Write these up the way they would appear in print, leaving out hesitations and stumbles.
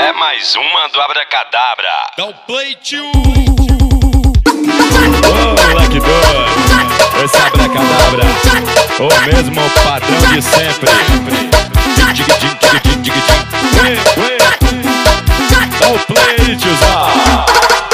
É mais uma do Abracadabra. Dá o play, tio! Ô, moleque doido, esse Abracadabra, o mesmo padrão de sempre. Dá o play, tiozão.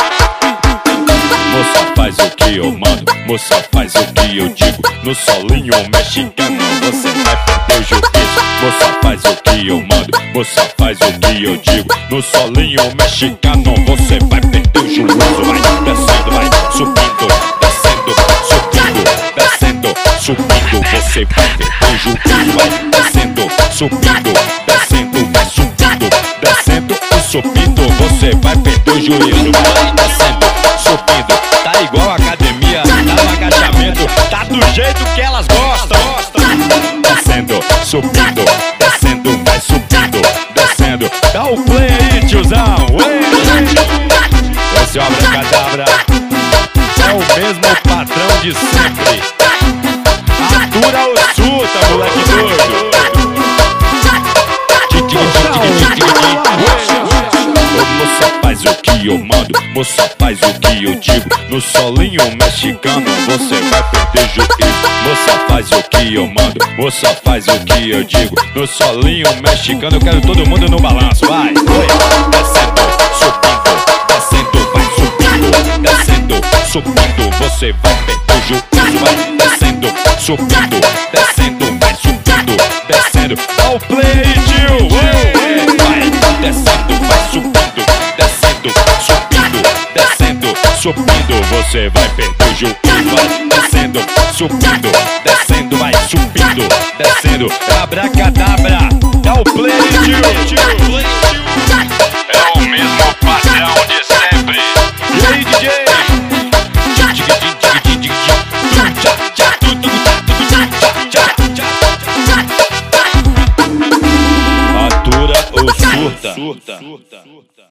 Moça faz o que eu mando, moça faz o que eu digo. No solinho mexicano você vai perder o juízo. Moça faz o que eu mando, moça faz o que eu digo. No solinho mexicano você vai perder o juízo. Vai descendo, vai subindo, descendo, subindo, descendo, subindo. Você vai perder o juízo. Vai descendo, subindo, descendo, vai subindo, descendo e subindo. Você vai perder o juízo. Vai descendo, subindo. Tá igual a academia, tá no agachamento, tá do jeito que elas gostam. Descendo, subindo, descendo, vai subindo, descendo. Dá o play aí, tiozão. Esse é o Abracadabra, é o mesmo padrão de sempre. Atura ou surta, moleque doido. Moça faz o que eu mando, moça faz o que eu digo. No solinho mexicano você vai perder juízo. Moça faz o que eu mando, moça faz o que eu digo. No solinho mexicano eu quero todo mundo no balanço. Vai, descendo, subindo, descendo, vai subindo, descendo, subindo. Você vai perder o juízo. Vai descendo, subindo, descendo, vai subindo, descendo. Dá o play, tio. Vai descendo, vai subindo, descendo, subindo, descendo, subindo. Você vai perder o juízo. Vai descendo, subindo, descendo, vai subindo, descendo. Abracadabra, dá o play, tio. É o mesmo padrão de sempre. E aí, DJ? Atura ou surta?